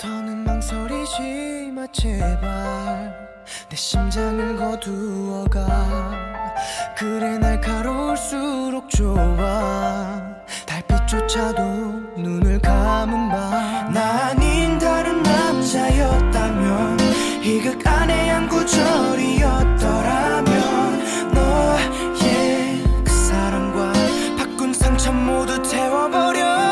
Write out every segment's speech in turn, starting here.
더는 망설이지 마 제발 내 심장을 거두어가 그래 날카로울수록 좋아 달빛조차도 눈을 감은 밤 나 아닌 다른 남자였다면 이 극 안에 한 구절이었더라면 너의 그 사랑과 바꾼 상처 모두 태워버려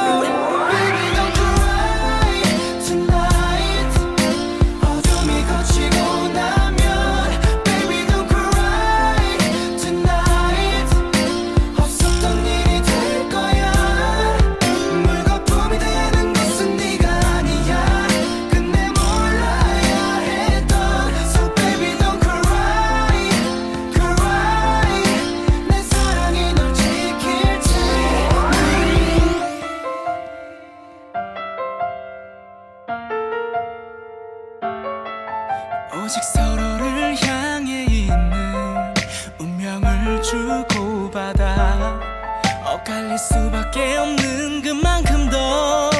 오직 서로를 향해 있는 운명을 주고받아 엇갈릴 수밖에 없는 그만큼 더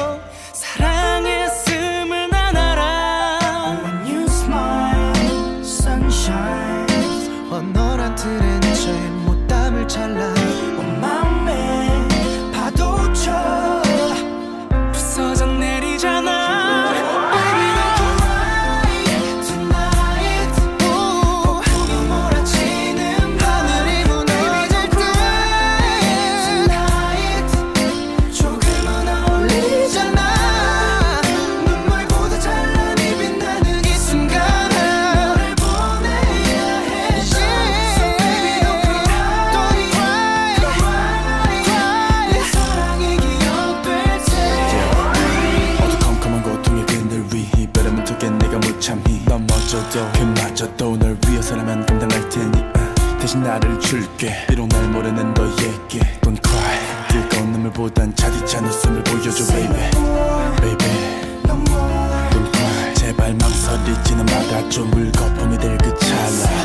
사랑했음을 난 알아. When you smile, sunshine 원활한 틀에 내쳐의 못담을 찰나 온 마음에 파도쳐 부서져 내리잖아. 그마저도 널 위해서라면 감당할 테니 대신 나를 줄게 비록 날 모르는 너에게 Don't cry 뜨거운 눈물보단 차디찬 웃음을 보여줘 baby Baby Don't cry 제발 망설이지는 말아줘 물거품이 될 그 찰나